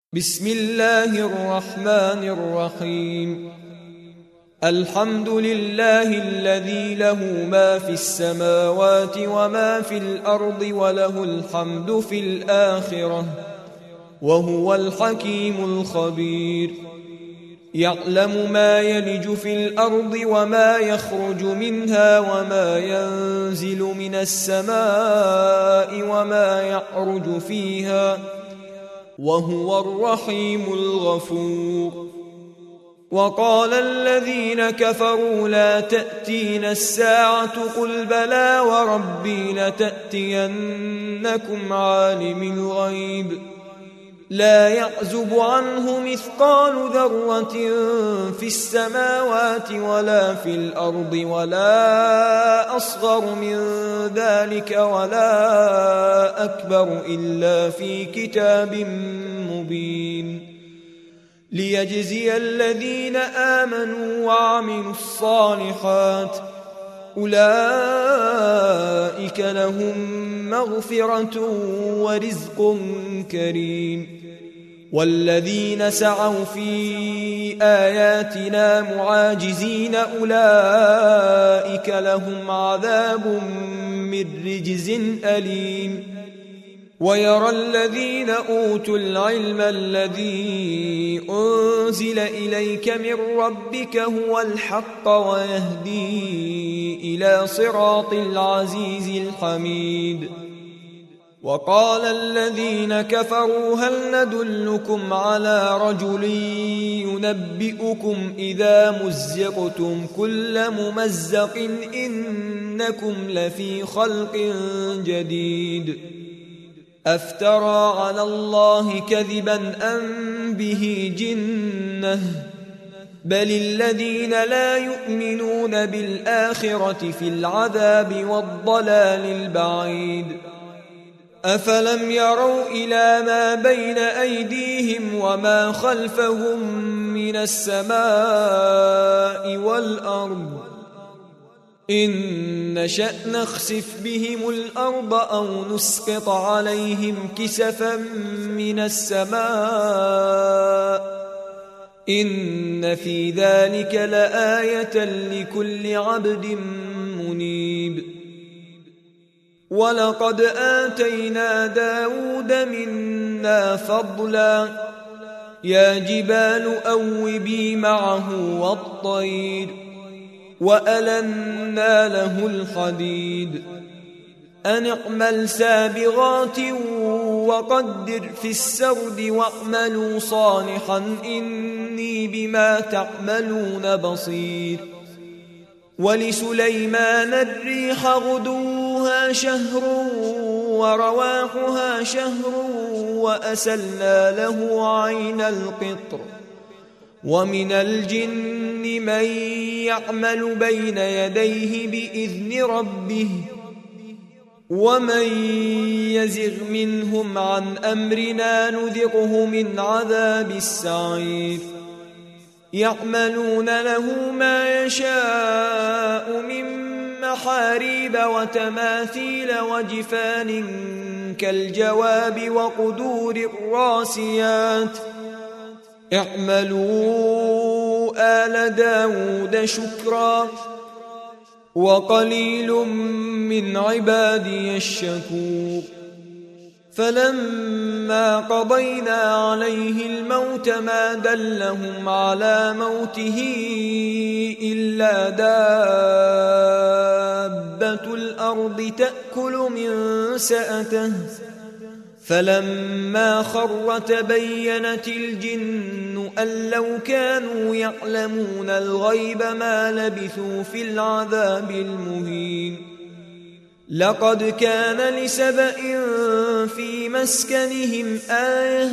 بسم الله الرحمن الرحيم. الحمد لله الذي له ما في السماوات وما في الأرض وله الحمد في الآخرة وهو الحكيم الخبير. يعلم ما يلج في الأرض وما يخرج منها وما ينزل من السماء وما يعرج فيها وهو الرحيم الغفور. وقال الذين كفروا لا تأتينا الساعة قل بلى وربي لتأتينكم عالم الغيب لا يعزب عنه مثقال ذرة في السماوات ولا في الأرض ولا أصغر من ذلك ولا أكبر إلا في كتاب مبين ليجزي الذين آمنوا وعملوا الصالحات أولئك لهم مغفرة ورزق كريم. والذين سعوا في آياتنا معاجزين أولئك لهم عذاب من رجز أليم. ويرى الذين أوتوا العلم الذي أنزل إليك من ربك هو الحق ويهدي إلى صراط العزيز الحميد. وقال الذين كفروا هل ندلكم على رجل ينبئكم إذا مزقتم كل ممزق إنكم لفي خلق جديد أفترى على الله كذبا أم به جنة بل الذين لا يؤمنون بالآخرة في العذاب والضلال البعيد. أفلم يروا إلى ما بين أيديهم وما خلفهم من السماء والأرض إن نشأ نخسف بهم الأرض أو نسقط عليهم كسفا من السماء إن في ذلك لآية لكل عبد منيب. ولقد آتينا داود منا فضلا يا جبال أوبي معه والطير وألنا له الحديد أن اعمل سابغات وقدر في السرد واعملوا صالحا إني بما تعملون بصير. ولسليمان الريح غدوها شهر ورواحها شهر وأسلنا له عين القطر ومن الجن من يعمل بين يديه بإذن ربه ومن يزغ منهم عن أمرنا نذقه من عذاب السعير. يعملون له ما يشاء من محاريب وتماثيل وجفان كالجواب وقدور الراسيات اعملوا آل داود شكرا وقليل من عبادي الشكور. فلما قضينا عليه الموت ما دلهم على موته إلا دابة الأرض تأكل من سأته فلما خر تبينت الجن أن لو كانوا يعلمون الغيب ما لبثوا في العذاب المهين. لقد كان لسبأ في مسكنهم آية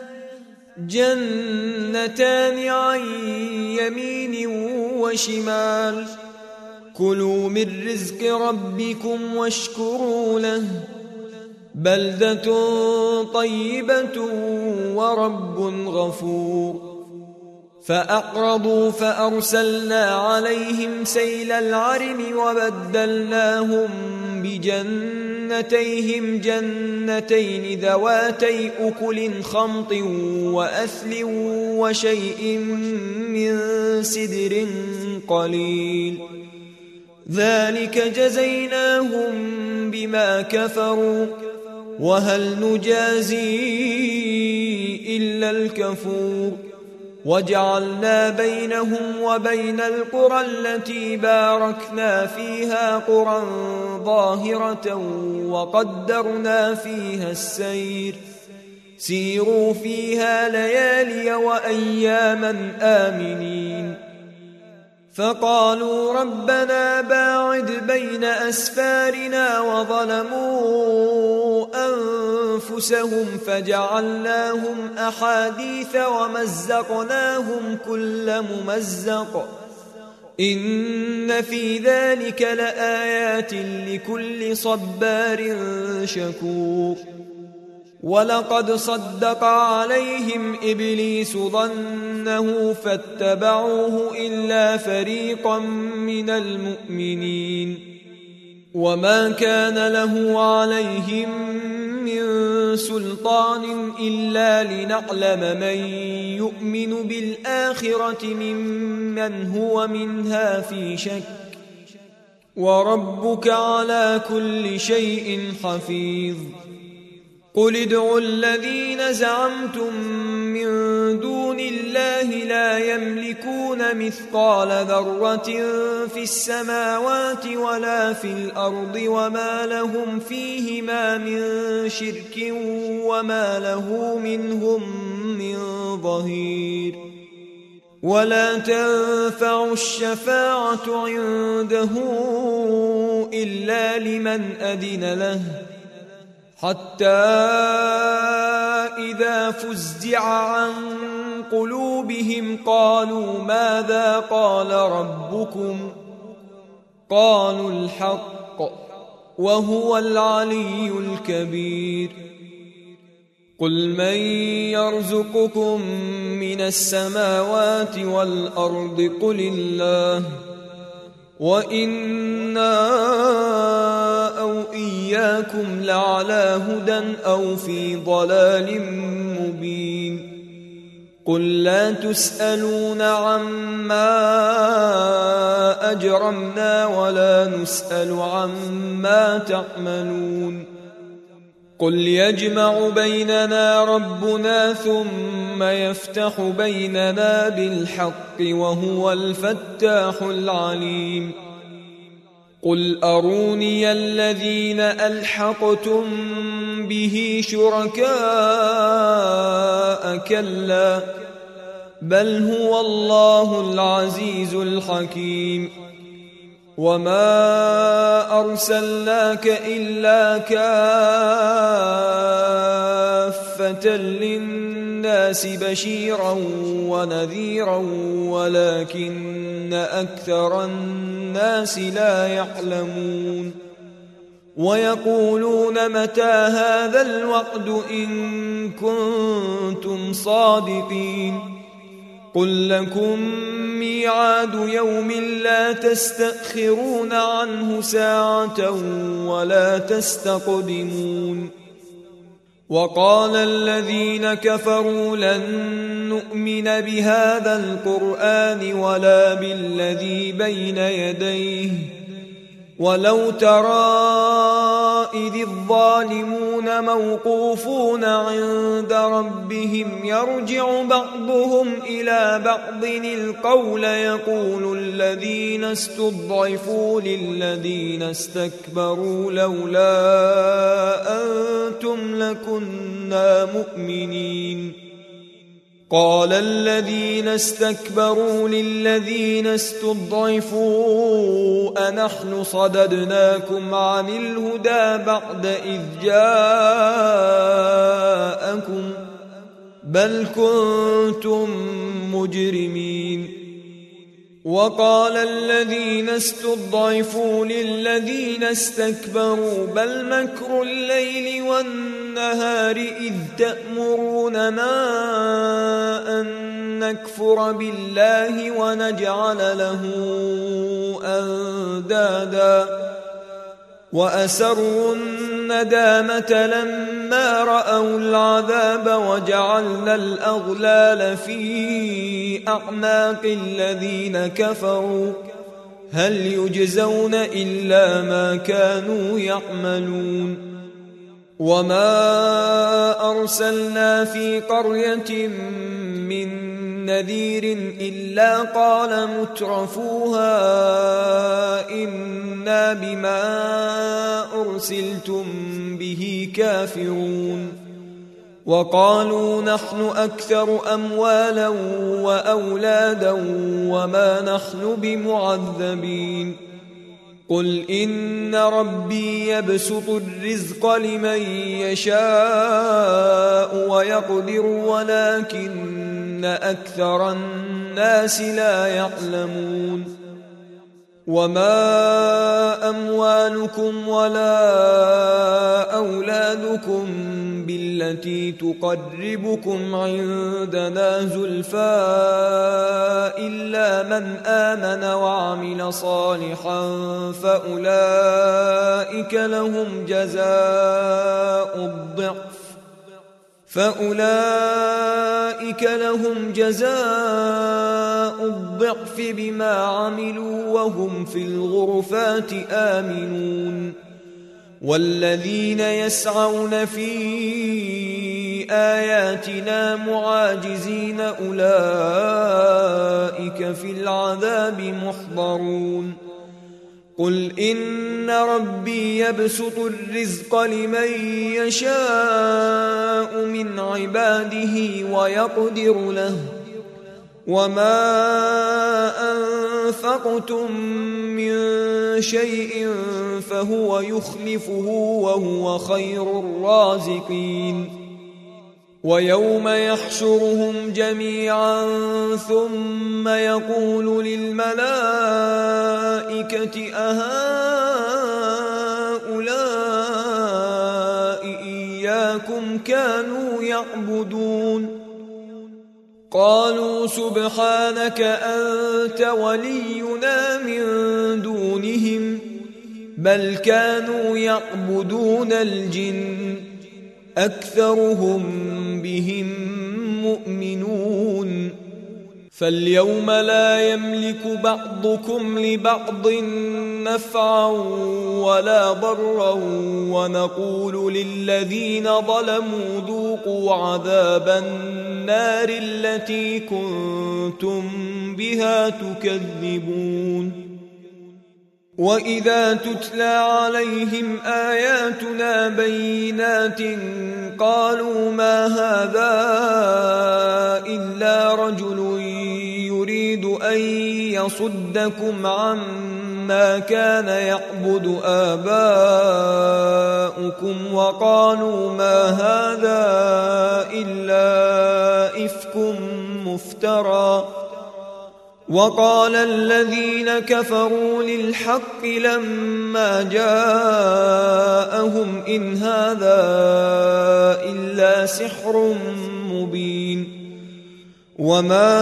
جنتان عن يمين وشمال كلوا من رزق ربكم واشكروا له بلدة طيبة ورب غفور. فأعرضوا فأرسلنا عليهم سيل العرم وبدلناهم بجنتيهم جنتين جنتين ذواتي أكل خمط وأثل وشيء من سدر قليل ذلك جزيناهم بما كفروا وهل نجازي إلا الكفور وجعلنا بينهم وبين القرى التي باركنا فيها قرى ظاهرة وقدرنا فيها السير سيروا فيها ليالي وأياما آمنين فقالوا ربنا باعد بين أسفارنا وظلموا أنفسهم فجعلناهم أحاديث ومزقناهم كل ممزق إن في ذلك لآيات لكل صبار شكور ولقد صدق عليهم إبليس ظنه فاتبعوه إلا فريقا من المؤمنين وما كان له عليهم من سلطان إلا لنعلم من يؤمن بالآخرة ممن هو منها في شك وربك على كل شيء حفيظ قل ادعوا الذين زعمتم من دون الله لا يملكون مثقال ذرة في السماوات ولا في الأرض وما لهم فيهما من شرك وما له منهم من ظهير ولا تنفع الشفاعة عنده إلا لمن أذن له حتى إذا فزع عن قلوبهم قالوا ماذا قال ربكم قالوا الحق وهو العلي الكبير قل من يرزقكم من السماوات والأرض قل الله وإنا أو إياكم لعلى هدى أو في ضلال مبين قل لا تسألون عما أجرمنا ولا نسأل عما تعملون قل يجمع بيننا ربنا ثم يفتح بيننا بالحق وهو الفتاح العليم قل أروني الذين ألحقتم به شركاء كلا بل هو الله العزيز الحكيم وما أرسلناك إلا كافة للناس بشيرا ونذيرا ولكن أكثر الناس لا يعلمون ويقولون متى هذا الوعد إن كنتم صادقين قل لكم ميعاد يوم لا تستأخرون عنه ساعة ولا تستقدمون وقال الذين كفروا لن نؤمن بهذا القرآن ولا بالذي بين يديه ولو ترى إذ الظالمون موقوفون عند ربهم يرجع بعضهم إلى بعض القول يقول الذين استضعفوا للذين استكبروا لولا أنتم لكنا مؤمنين قال الذين استكبروا للذين استضعفوا أنحن صددناكم عن الهدى بعد إذ جاءكم بل كنتم مجرمين وقال الذين استضعفوا للذين استكبروا بل مكر الليل والنهار إذ تأمروننا أن نكفر بالله ونجعل له أندادا وأسروا الندامة لما رأوا العذاب وجعلنا الأغلال في أعناق الذين كفروا هل يجزون إلا ما كانوا يعملون وما أرسلنا في قرية من نذير إلا قال مترفوها إنا بما أرسلتم به كافرون وقالوا نحن أكثر أموالا وأولادا وما نحن بمعذبين قل إن ربي يبسط الرزق لمن يشاء ويقدر ولكن أكثر الناس لا يعلمون وما أموالكم ولا أولادكم بالتي تقربكم عندنا زلفى إلا من آمن وعمل صالحا فأولئك لهم جزاء الضعف بما عملوا وهم في الغرفات آمنون والذين يسعون في آياتنا معاجزين أولئك في العذاب محضرون قل إن ربي يبسط الرزق لمن يشاء من عباده ويقدر له وما أنفقتم من شيء فهو يخلفه وهو خير الرازقين ويوم يحشرهم جميعا ثم يقول للملائكة أهؤلاء إياكم كانوا يعبدون قالوا سبحانك أنت ولينا من دونهم بل كانوا يعبدون الجن أكثرهم بهم مؤمنون فاليوم لا يملك بعضكم لبعض نفعا ولا ضرا ونقول للذين ظلموا ذوقوا عذاب النار التي كنتم بها تكذبون وإذا تتلى عليهم آياتنا بينات قالوا ما هذا إلا رجل يريد أن يصدكم عما كان يعبد آباؤكم وقالوا ما هذا إلا إفك مفترى وقال الذين كفروا للحق لما جاءهم إن هذا إلا سحر مبين وما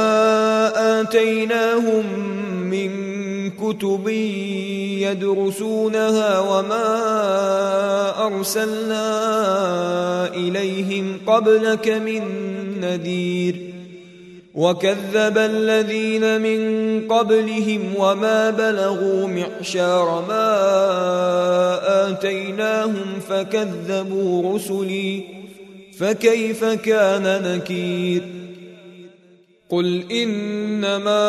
آتيناهم من كتب يدرسونها وما أرسلنا إليهم قبلك من نذير وكذب الذين من قبلهم وما بلغوا معشار ما آتيناهم فكذبوا رسلي فكيف كان نكير قل إنما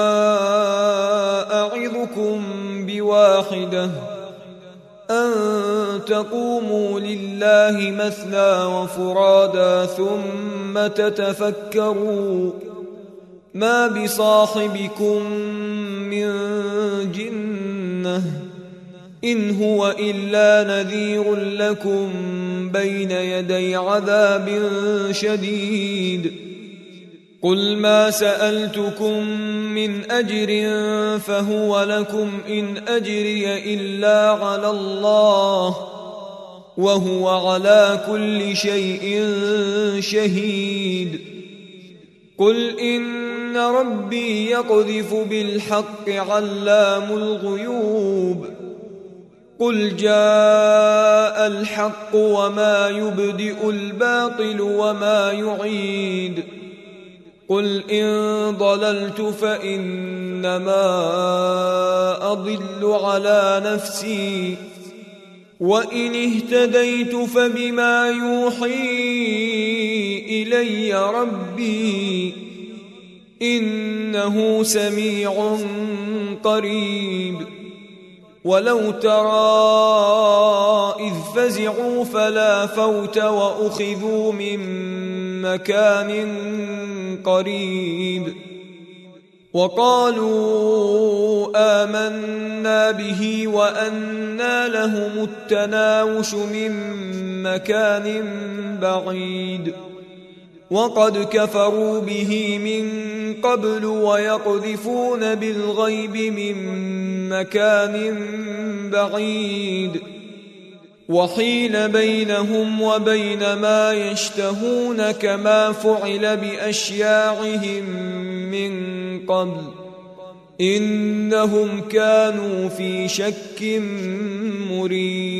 أعظكم بواحدة أن تقوموا لله مثنى وفرادا ثم تتفكروا ما بصاحبكم من جنة إن هو إلا نذير لكم بين يدي عذاب شديد قل ما سألتكم من أجر فهو لكم إن أجري إلا على الله وهو على كل شيء شهيد قل إن ربي يقذف بالحق علام الغيوب قل جاء الحق وما يبدئ الباطل وما يعيد قل إن ضللت فإنما أضل على نفسي وإن اهتديت فبما يوحي إلي ربي إنه سميع قريب ولو ترى إذ فزعوا فلا فوت وأخذوا من مكان قريب وقالوا آمنا به وأنى لهم التناوش من مكان بعيد وقد كفروا به من قبل ويقذفون بالغيب من مكان بعيد وحيل بينهم وبين ما يشتهون كما فعل بأشياعهم من قبل إنهم كانوا في شك مريب